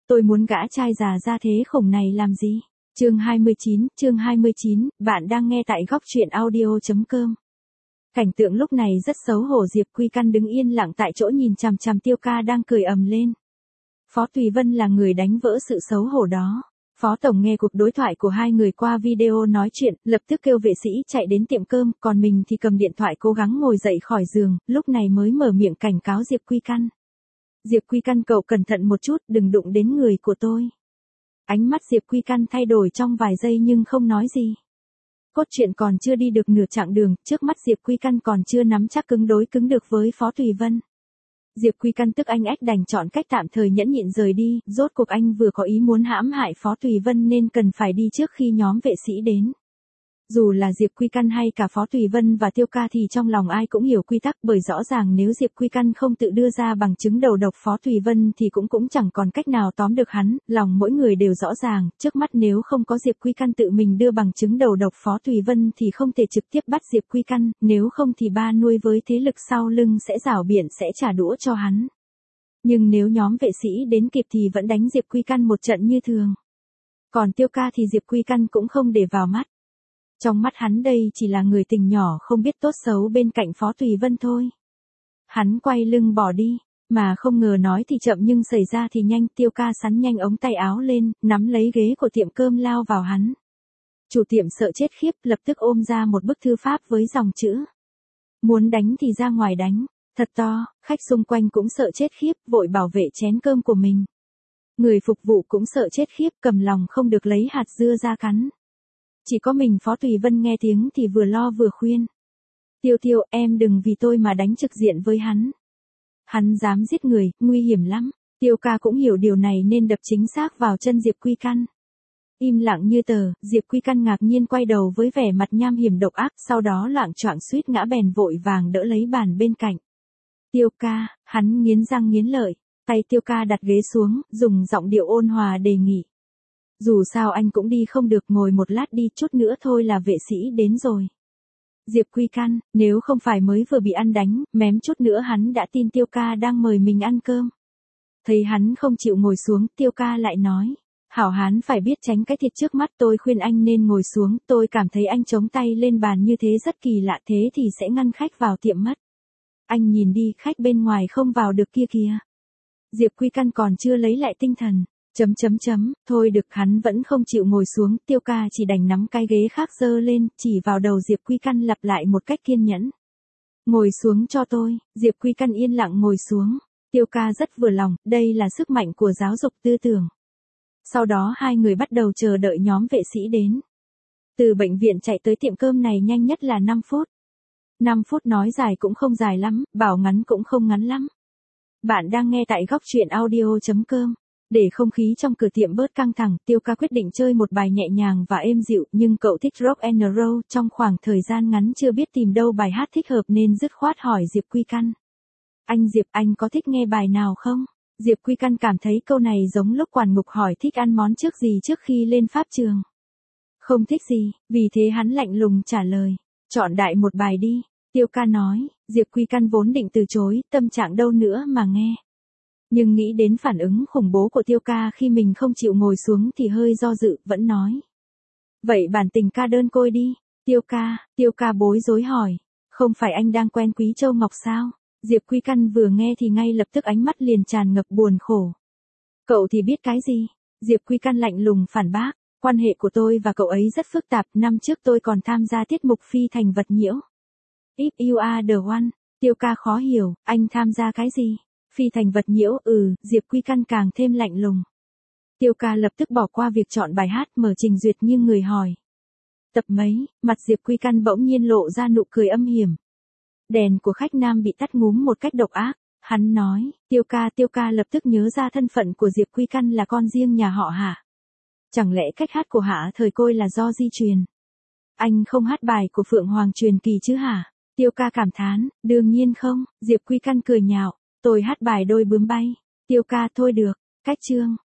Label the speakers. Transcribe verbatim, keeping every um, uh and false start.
Speaker 1: Tôi muốn gã trai già ra thế khổng này làm gì? Chương hai mươi chín, chương hai mươi chín, bạn đang nghe tại góc truyện audio.com. Cảnh tượng lúc này rất xấu hổ, Diệp Quy Căn đứng yên lặng tại chỗ nhìn chằm chằm Tiêu Ca đang cười ầm lên. Phó Tùy Vân là người đánh vỡ sự xấu hổ đó. Phó Tổng nghe cuộc đối thoại của hai người qua video nói chuyện, lập tức kêu vệ sĩ chạy đến tiệm cơm, còn mình thì cầm điện thoại cố gắng ngồi dậy khỏi giường, lúc này mới mở miệng cảnh cáo Diệp Quy Căn. Diệp Quy Căn, cậu cẩn thận một chút, đừng đụng đến người của tôi. Ánh mắt Diệp Quy Căn thay đổi trong vài giây nhưng không nói gì. Cốt truyện còn chưa đi được nửa chặng đường, trước mắt Diệp Quy Căn còn chưa nắm chắc cứng đối cứng được với Phó Tùy Vân. Diệp Quy Căn tức anh ách đành chọn cách tạm thời nhẫn nhịn rời đi, rốt cuộc anh vừa có ý muốn hãm hại Phó Tùy Vân nên cần phải đi trước khi nhóm vệ sĩ đến. Dù là Diệp Quy Căn hay cả Phó Tùy Vân và Tiêu Ca thì trong lòng ai cũng hiểu quy tắc, bởi rõ ràng nếu Diệp Quy Căn không tự đưa ra bằng chứng đầu độc Phó Tùy Vân thì cũng cũng chẳng còn cách nào tóm được hắn, lòng mỗi người đều rõ ràng, trước mắt nếu không có Diệp Quy Căn tự mình đưa bằng chứng đầu độc Phó Tùy Vân thì không thể trực tiếp bắt Diệp Quy Căn, nếu không thì ba nuôi với thế lực sau lưng sẽ rảo biện sẽ trả đũa cho hắn. Nhưng nếu nhóm vệ sĩ đến kịp thì vẫn đánh Diệp Quy Căn một trận như thường. Còn Tiêu Ca thì Diệp Quy Căn cũng không để vào mắt. Trong mắt hắn đây chỉ là người tình nhỏ không biết tốt xấu bên cạnh Phó Tùy Vân thôi. Hắn quay lưng bỏ đi, mà không ngờ nói thì chậm nhưng xảy ra thì nhanh. Tiêu Ca sắn nhanh ống tay áo lên, nắm lấy ghế của tiệm cơm lao vào hắn. Chủ tiệm sợ chết khiếp, lập tức ôm ra một bức thư pháp với dòng chữ: muốn đánh thì ra ngoài đánh, thật to. Khách xung quanh cũng sợ chết khiếp, vội bảo vệ chén cơm của mình. Người phục vụ cũng sợ chết khiếp, cầm lòng không được lấy hạt dưa ra cắn. Chỉ có mình Phó Tùy Vân nghe tiếng thì vừa lo vừa khuyên. Tiêu Tiêu, em đừng vì tôi mà đánh trực diện với hắn. Hắn dám giết người, nguy hiểm lắm. Tiêu Ca cũng hiểu điều này nên đập chính xác vào chân Diệp Quy Căn. Im lặng như tờ, Diệp Quy Căn ngạc nhiên quay đầu với vẻ mặt nham hiểm độc ác, sau đó loạng choạng suýt ngã bèn vội vàng đỡ lấy bàn bên cạnh. Tiêu Ca, hắn nghiến răng nghiến lợi, tay Tiêu Ca đặt ghế xuống, dùng giọng điệu ôn hòa đề nghị. Dù sao anh cũng đi không được, ngồi một lát đi, chút nữa thôi là vệ sĩ đến rồi. Diệp Quy Căn, nếu không phải mới vừa bị ăn đánh, mém chút nữa hắn đã tin Tiêu Ca đang mời mình ăn cơm. Thấy hắn không chịu ngồi xuống, Tiêu Ca lại nói. Hảo hán phải biết tránh cái thiệt trước mắt, tôi khuyên anh nên ngồi xuống, tôi cảm thấy anh chống tay lên bàn như thế rất kỳ lạ, thế thì sẽ ngăn khách vào tiệm mất. Anh nhìn đi, khách bên ngoài không vào được kia kìa. Diệp Quy Căn còn chưa lấy lại tinh thần. Chấm chấm chấm, thôi được, hắn vẫn không chịu ngồi xuống. Tiêu Ca chỉ đành nắm cái ghế khác giơ lên, chỉ vào đầu Diệp Quy Căn lặp lại một cách kiên nhẫn. Ngồi xuống cho tôi. Diệp Quy Căn yên lặng ngồi xuống. Tiêu Ca rất vừa lòng, đây là sức mạnh của giáo dục tư tưởng. Sau đó hai người bắt đầu chờ đợi nhóm vệ sĩ đến. Từ bệnh viện chạy tới tiệm cơm này nhanh nhất là năm phút. năm phút nói dài cũng không dài lắm, bảo ngắn cũng không ngắn lắm. Bạn đang nghe tại góc truyện audio.com. Để không khí trong cửa tiệm bớt căng thẳng, Tiêu Ca quyết định chơi một bài nhẹ nhàng và êm dịu, nhưng cậu thích rock and roll, trong khoảng thời gian ngắn chưa biết tìm đâu bài hát thích hợp nên dứt khoát hỏi Diệp Quy Căn. Anh Diệp, anh có thích nghe bài nào không? Diệp Quy Căn cảm thấy câu này giống lúc quản ngục hỏi thích ăn món trước gì trước khi lên pháp trường. Không thích gì, vì thế hắn lạnh lùng trả lời. Chọn đại một bài đi. Tiêu Ca nói. Diệp Quy Căn vốn định từ chối, tâm trạng đâu nữa mà nghe. Nhưng nghĩ đến phản ứng khủng bố của Tiêu Ca khi mình không chịu ngồi xuống thì hơi do dự, vẫn nói. Vậy bản tình ca đơn côi đi. Tiêu Ca, Tiêu Ca bối rối hỏi. Không phải anh đang quen Quý Châu Ngọc sao? Diệp Quy Căn vừa nghe thì ngay lập tức ánh mắt liền tràn ngập buồn khổ. Cậu thì biết cái gì? Diệp Quy Căn lạnh lùng phản bác. Quan hệ của tôi và cậu ấy rất phức tạp, năm trước tôi còn tham gia tiết mục Phi Thành Vật Nhiễu. If you are the one. Tiêu Ca khó hiểu, anh tham gia cái gì? Phi Thành Vật Nhiễu, ừ. Diệp Quy Căn càng thêm lạnh lùng. Tiêu Ca lập tức bỏ qua việc chọn bài hát, mở trình duyệt nghiêng người hỏi. Tập mấy? Mặt Diệp Quy Căn bỗng nhiên lộ ra nụ cười âm hiểm. Đèn của khách nam bị tắt ngúm một cách độc ác. Hắn nói. Tiêu Ca, Tiêu Ca lập tức nhớ ra thân phận của Diệp Quy Căn là con riêng nhà họ Hạ. Chẳng lẽ cách hát của Hạ Thời Côi là do di truyền? Anh không hát bài của Phượng Hoàng truyền kỳ chứ hả? Tiêu Ca cảm thán. Đương nhiên không. Diệp Quy Căn cười nhạo. Tôi hát bài Đôi Bướm Bay. Tiêu Ca, thôi được. Cách chương.